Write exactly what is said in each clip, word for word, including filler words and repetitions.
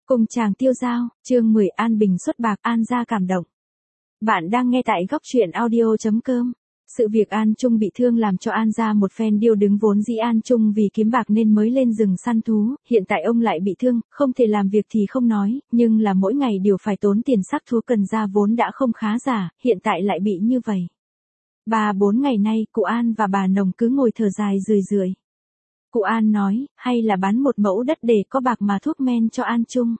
Cùng chàng tiêu dao, chương mười An Bình xuất bạc, An gia cảm động. Bạn đang nghe tại góc truyện audio chấm com. Sự việc An Trung bị thương làm cho An gia một phen điêu đứng, vốn dĩ An Trung vì kiếm bạc nên mới lên rừng săn thú, hiện tại ông lại bị thương, không thể làm việc thì không nói, nhưng là mỗi ngày đều phải tốn tiền xác thú cần ra vốn đã không khá giả, hiện tại lại bị như vậy. Ba bốn ngày nay, cụ An và bà Nồng cứ ngồi thở dài rười rượi. Cụ An nói, hay là bán một mẫu đất để có bạc mà thuốc men cho An Trung.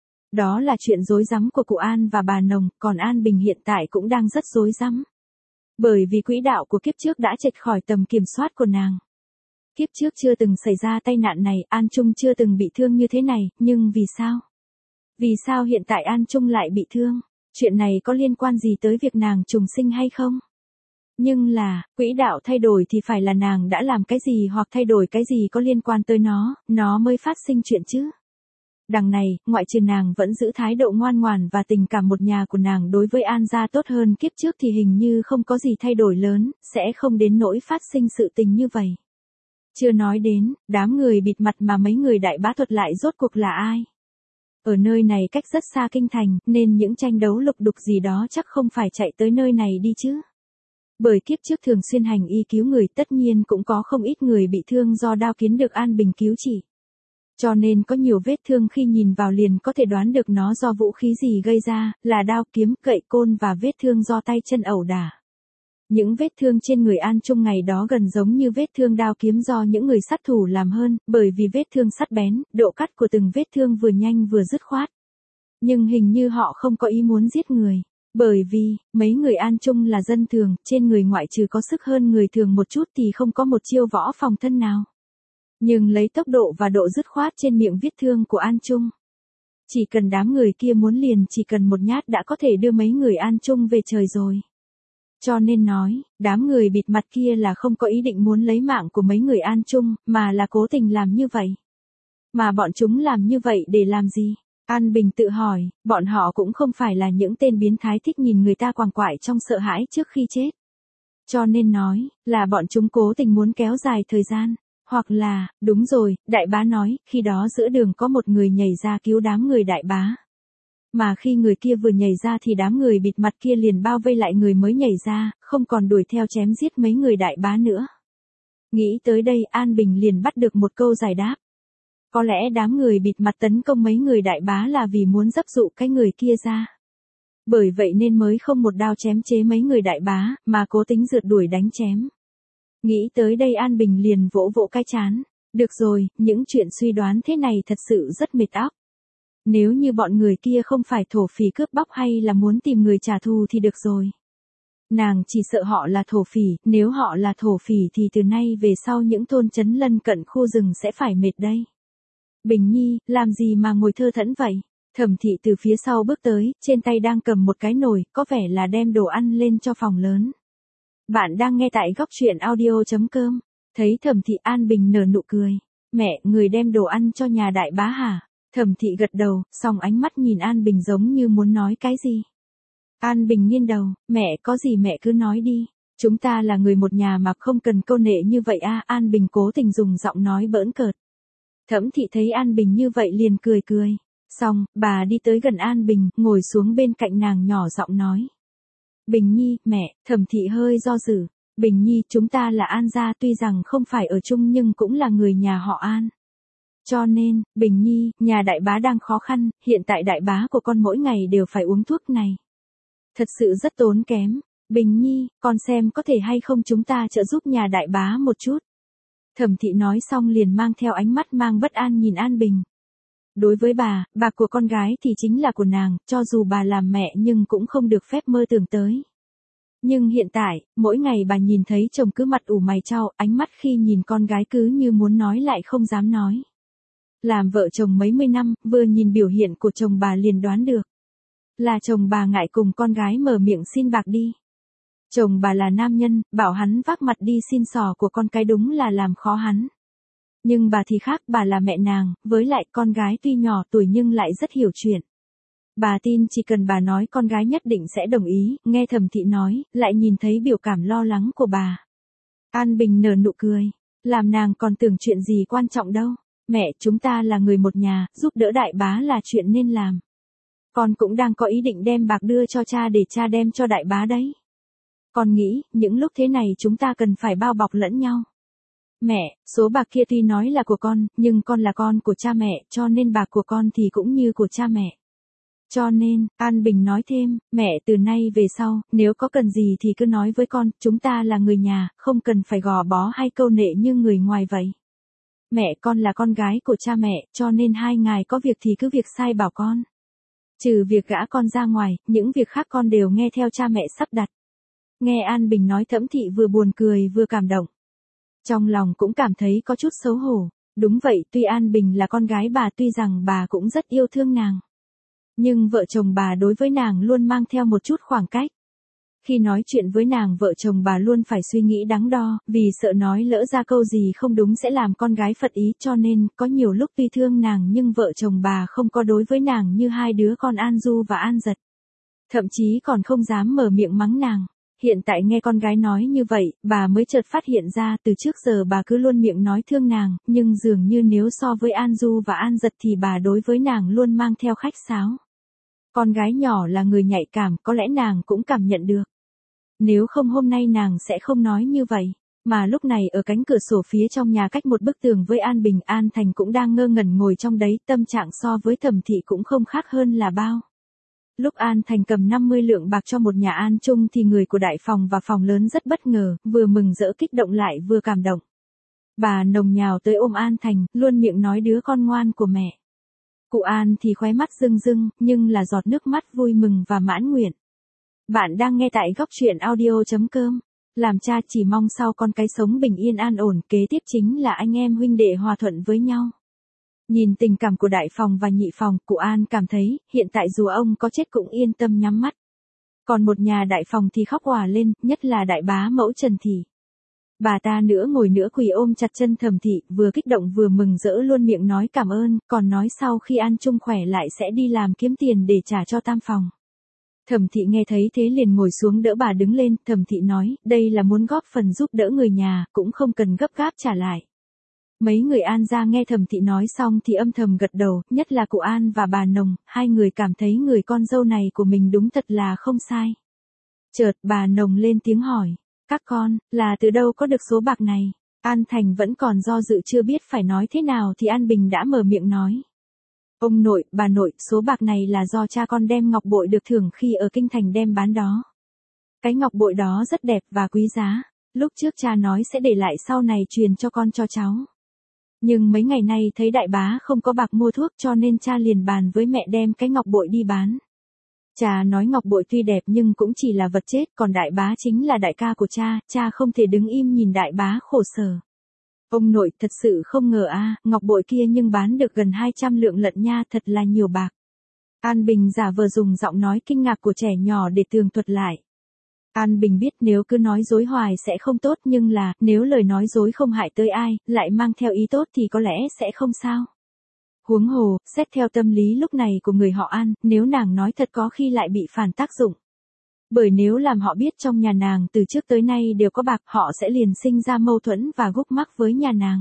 Đó là chuyện rối rắm của cụ An và bà Nồng, còn An Bình hiện tại cũng đang rất rối rắm. Bởi vì quỹ đạo của kiếp trước đã chệch khỏi tầm kiểm soát của nàng. Kiếp trước chưa từng xảy ra tai nạn này, An Trung chưa từng bị thương như thế này, nhưng vì sao? Vì sao hiện tại An Trung lại bị thương? Chuyện này có liên quan gì tới việc nàng trùng sinh hay không? Nhưng là, quỹ đạo thay đổi thì phải là nàng đã làm cái gì hoặc thay đổi cái gì có liên quan tới nó, nó mới phát sinh chuyện chứ. Đằng này, ngoại trừ nàng vẫn giữ thái độ ngoan ngoãn và tình cảm một nhà của nàng đối với An gia tốt hơn kiếp trước thì hình như không có gì thay đổi lớn, sẽ không đến nỗi phát sinh sự tình như vậy. Chưa nói đến, đám người bịt mặt mà mấy người đại bá thuật lại rốt cuộc là ai? Ở nơi này cách rất xa kinh thành, nên những tranh đấu lục đục gì đó chắc không phải chạy tới nơi này đi chứ. Bởi kiếp trước thường xuyên hành y cứu người, tất nhiên cũng có không ít người bị thương do đao kiếm được An Bình cứu trị. Cho nên có nhiều vết thương khi nhìn vào liền có thể đoán được nó do vũ khí gì gây ra, là đao kiếm, gậy côn và vết thương do tay chân ẩu đả. Những vết thương trên người An Trung ngày đó gần giống như vết thương đao kiếm do những người sát thủ làm hơn, bởi vì vết thương sắc bén, độ cắt của từng vết thương vừa nhanh vừa dứt khoát. Nhưng hình như họ không có ý muốn giết người. Bởi vì, mấy người An Trung là dân thường, trên người ngoại trừ có sức hơn người thường một chút thì không có một chiêu võ phòng thân nào. Nhưng lấy tốc độ và độ dứt khoát trên miệng vết thương của An Trung. Chỉ cần đám người kia muốn liền chỉ cần một nhát đã có thể đưa mấy người An Trung về trời rồi. Cho nên nói, đám người bịt mặt kia là không có ý định muốn lấy mạng của mấy người An Trung, mà là cố tình làm như vậy. Mà bọn chúng làm như vậy để làm gì? An Bình tự hỏi, bọn họ cũng không phải là những tên biến thái thích nhìn người ta quàng quại trong sợ hãi trước khi chết. Cho nên nói, là bọn chúng cố tình muốn kéo dài thời gian. Hoặc là, đúng rồi, đại bá nói, khi đó giữa đường có một người nhảy ra cứu đám người đại bá. Mà khi người kia vừa nhảy ra thì đám người bịt mặt kia liền bao vây lại người mới nhảy ra, không còn đuổi theo chém giết mấy người đại bá nữa. Nghĩ tới đây An Bình liền bắt được một câu giải đáp. Có lẽ đám người bịt mặt tấn công mấy người đại bá là vì muốn dấp dụ cái người kia ra. Bởi vậy nên mới không một đao chém chế mấy người đại bá, mà cố tính rượt đuổi đánh chém. Nghĩ tới đây An Bình liền vỗ vỗ cái trán. Được rồi, những chuyện suy đoán thế này thật sự rất mệt óc. Nếu như bọn người kia không phải thổ phỉ cướp bóc hay là muốn tìm người trả thù thì được rồi. Nàng chỉ sợ họ là thổ phỉ, nếu họ là thổ phỉ thì từ nay về sau những thôn trấn lân cận khu rừng sẽ phải mệt đây. Bình Nhi, làm gì mà ngồi thơ thẫn vậy? Thẩm Thị từ phía sau bước tới, trên tay đang cầm một cái nồi, có vẻ là đem đồ ăn lên cho phòng lớn. Bạn đang nghe tại góc truyện audio chấm com. Thấy Thẩm Thị, An Bình nở nụ cười. Mẹ, người đem đồ ăn cho nhà đại bá hả? Thẩm Thị gật đầu, song ánh mắt nhìn An Bình giống như muốn nói cái gì. An Bình nghiêng đầu, mẹ có gì mẹ cứ nói đi. Chúng ta là người một nhà mà không cần câu nệ như vậy a. An Bình cố tình dùng giọng nói bỡn cợt. Thẩm Thị thấy An Bình như vậy liền cười cười. Xong, bà đi tới gần An Bình, ngồi xuống bên cạnh nàng nhỏ giọng nói. Bình Nhi, mẹ, Thẩm Thị hơi do dự. Bình Nhi, chúng ta là An gia tuy rằng không phải ở chung nhưng cũng là người nhà họ An. Cho nên, Bình Nhi, nhà đại bá đang khó khăn, hiện tại đại bá của con mỗi ngày đều phải uống thuốc này. Thật sự rất tốn kém. Bình Nhi, con xem có thể hay không chúng ta trợ giúp nhà đại bá một chút. Thẩm Thị nói xong liền mang theo ánh mắt mang bất an nhìn An Bình. Đối với bà, bạc của con gái thì chính là của nàng, cho dù bà làm mẹ nhưng cũng không được phép mơ tưởng tới. Nhưng hiện tại, mỗi ngày bà nhìn thấy chồng cứ mặt ủ mày chau, ánh mắt khi nhìn con gái cứ như muốn nói lại không dám nói. Làm vợ chồng mấy mươi năm, vừa nhìn biểu hiện của chồng bà liền đoán được. Là chồng bà ngại cùng con gái mở miệng xin bạc đi. Chồng bà là nam nhân, bảo hắn vác mặt đi xin sò của con cái đúng là làm khó hắn. Nhưng bà thì khác, bà là mẹ nàng, với lại con gái tuy nhỏ tuổi nhưng lại rất hiểu chuyện. Bà tin chỉ cần bà nói con gái nhất định sẽ đồng ý, nghe Thẩm Thị nói, lại nhìn thấy biểu cảm lo lắng của bà. An Bình nở nụ cười, làm nàng còn tưởng chuyện gì quan trọng đâu. Mẹ, chúng ta là người một nhà, giúp đỡ đại bá là chuyện nên làm. Con cũng đang có ý định đem bạc đưa cho cha để cha đem cho đại bá đấy. Con nghĩ, những lúc thế này chúng ta cần phải bao bọc lẫn nhau. Mẹ, số bạc kia tuy nói là của con, nhưng con là con của cha mẹ, cho nên bạc của con thì cũng như của cha mẹ. Cho nên, An Bình nói thêm, mẹ từ nay về sau, nếu có cần gì thì cứ nói với con, chúng ta là người nhà, không cần phải gò bó hay câu nệ như người ngoài vậy. Mẹ, con là con gái của cha mẹ, cho nên hai ngài có việc thì cứ việc sai bảo con. Trừ việc gã con ra ngoài, những việc khác con đều nghe theo cha mẹ sắp đặt. Nghe An Bình nói Thẩm Thị vừa buồn cười vừa cảm động. Trong lòng cũng cảm thấy có chút xấu hổ. Đúng vậy, tuy An Bình là con gái bà, tuy rằng bà cũng rất yêu thương nàng. Nhưng vợ chồng bà đối với nàng luôn mang theo một chút khoảng cách. Khi nói chuyện với nàng, vợ chồng bà luôn phải suy nghĩ đắn đo, vì sợ nói lỡ ra câu gì không đúng sẽ làm con gái phật ý, cho nên, có nhiều lúc tuy thương nàng nhưng vợ chồng bà không có đối với nàng như hai đứa con An Du và An Giật. Thậm chí còn không dám mở miệng mắng nàng. Hiện tại nghe con gái nói như vậy, bà mới chợt phát hiện ra từ trước giờ bà cứ luôn miệng nói thương nàng, nhưng dường như nếu so với An Du và An Giật thì bà đối với nàng luôn mang theo khách sáo. Con gái nhỏ là người nhạy cảm, có lẽ nàng cũng cảm nhận được. Nếu không hôm nay nàng sẽ không nói như vậy. Mà lúc này ở cánh cửa sổ phía trong nhà cách một bức tường với An Bình, An Thành cũng đang ngơ ngẩn ngồi trong đấy, tâm trạng so với Thẩm Thị cũng không khác hơn là bao. Lúc An Thành cầm năm mươi lượng bạc cho một nhà An Trung thì người của đại phòng và phòng lớn rất bất ngờ, vừa mừng rỡ kích động lại vừa cảm động. Bà nồng nhào tới ôm An Thành, luôn miệng nói đứa con ngoan của mẹ. Cụ An thì khóe mắt rưng rưng, nhưng là giọt nước mắt vui mừng và mãn nguyện. Bạn đang nghe tại góc truyện audio chấm com. Làm cha chỉ mong sau con cái sống bình yên an ổn, kế tiếp chính là anh em huynh đệ hòa thuận với nhau. Nhìn tình cảm của đại phòng và nhị phòng, cụ An cảm thấy, hiện tại dù ông có chết cũng yên tâm nhắm mắt. Còn một nhà đại phòng thì khóc òa lên, nhất là đại bá mẫu Trần Thị. Bà ta nữa ngồi nữa quỳ ôm chặt chân Thẩm Thị, vừa kích động vừa mừng rỡ luôn miệng nói cảm ơn, còn nói sau khi An Trung khỏe lại sẽ đi làm kiếm tiền để trả cho tam phòng. Thẩm Thị nghe thấy thế liền ngồi xuống đỡ bà đứng lên, Thẩm Thị nói, đây là muốn góp phần giúp đỡ người nhà, cũng không cần gấp gáp trả lại. Mấy người An gia nghe Thẩm Thị nói xong thì âm thầm gật đầu, nhất là cụ An và bà Nồng, hai người cảm thấy người con dâu này của mình đúng thật là không sai. Chợt bà Nồng lên tiếng hỏi, các con, là từ đâu có được số bạc này? An Thành vẫn còn do dự chưa biết phải nói thế nào thì An Bình đã mở miệng nói. Ông nội, bà nội, số bạc này là do cha con đem ngọc bội được thưởng khi ở kinh thành đem bán đó. Cái ngọc bội đó rất đẹp và quý giá, lúc trước cha nói sẽ để lại sau này truyền cho con cho cháu. Nhưng mấy ngày nay thấy đại bá không có bạc mua thuốc cho nên cha liền bàn với mẹ đem cái ngọc bội đi bán. Cha nói ngọc bội tuy đẹp nhưng cũng chỉ là vật chết, còn đại bá chính là đại ca của cha, cha không thể đứng im nhìn đại bá khổ sở. Ông nội, thật sự không ngờ a, ngọc bội kia nhưng bán được gần hai trăm lượng lận nha, thật là nhiều bạc. An Bình giả vờ dùng giọng nói kinh ngạc của trẻ nhỏ để tường thuật lại. An Bình biết nếu cứ nói dối hoài sẽ không tốt, nhưng là, nếu lời nói dối không hại tới ai, lại mang theo ý tốt thì có lẽ sẽ không sao. Huống hồ, xét theo tâm lý lúc này của người họ An, nếu nàng nói thật có khi lại bị phản tác dụng. Bởi nếu làm họ biết trong nhà nàng từ trước tới nay đều có bạc, họ sẽ liền sinh ra mâu thuẫn và gúc mắc với nhà nàng.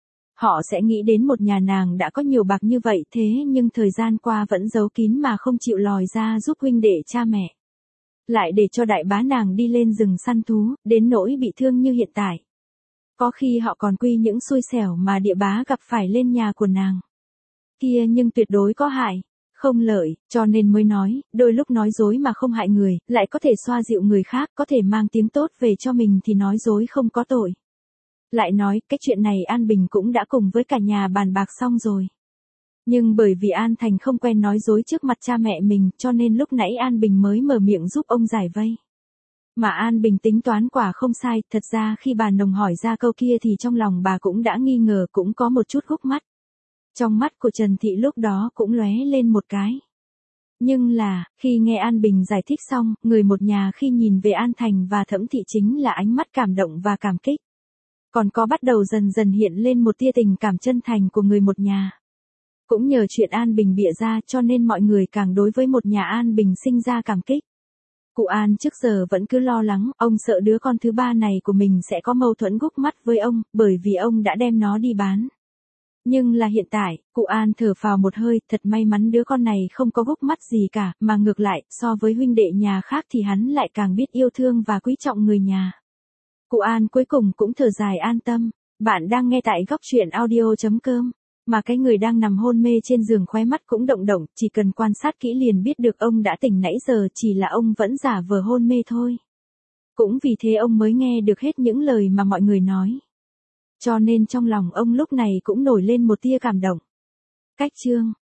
Họ sẽ nghĩ đến một nhà nàng đã có nhiều bạc như vậy thế nhưng thời gian qua vẫn giấu kín mà không chịu lòi ra giúp huynh đệ cha mẹ. Lại để cho đại bá nàng đi lên rừng săn thú, đến nỗi bị thương như hiện tại. Có khi họ còn quy những xui xẻo mà địa bá gặp phải lên nhà của nàng. Kia nhưng tuyệt đối có hại, không lợi, cho nên mới nói, đôi lúc nói dối mà không hại người, lại có thể xoa dịu người khác, có thể mang tiếng tốt về cho mình thì nói dối không có tội. Lại nói, cái chuyện này An Bình cũng đã cùng với cả nhà bàn bạc xong rồi. Nhưng bởi vì An Thành không quen nói dối trước mặt cha mẹ mình, cho nên lúc nãy An Bình mới mở miệng giúp ông giải vây. Mà An Bình tính toán quả không sai, thật ra khi bà Nồng hỏi ra câu kia thì trong lòng bà cũng đã nghi ngờ, cũng có một chút gúc mắt. Trong mắt của Trần Thị lúc đó cũng lóe lên một cái. Nhưng là, khi nghe An Bình giải thích xong, người một nhà khi nhìn về An Thành và Thẩm Thị chính là ánh mắt cảm động và cảm kích. Còn có bắt đầu dần dần hiện lên một tia tình cảm chân thành của người một nhà. Cũng nhờ chuyện An Bình bịa ra cho nên mọi người càng đối với một nhà An Bình sinh ra cảm kích. Cụ An trước giờ vẫn cứ lo lắng, ông sợ đứa con thứ ba này của mình sẽ có mâu thuẫn gúc mắt với ông, bởi vì ông đã đem nó đi bán. Nhưng là hiện tại, cụ An thở phào một hơi, thật may mắn đứa con này không có gốc mắt gì cả, mà ngược lại, so với huynh đệ nhà khác thì hắn lại càng biết yêu thương và quý trọng người nhà. Cụ An cuối cùng cũng thở dài an tâm. Bạn đang nghe tại góc truyện audio.com. Mà cái người đang nằm hôn mê trên giường khóe mắt cũng động động, chỉ cần quan sát kỹ liền biết được ông đã tỉnh nãy giờ, chỉ là ông vẫn giả vờ hôn mê thôi. Cũng vì thế ông mới nghe được hết những lời mà mọi người nói. Cho nên trong lòng ông lúc này cũng nổi lên một tia cảm động. Cách chương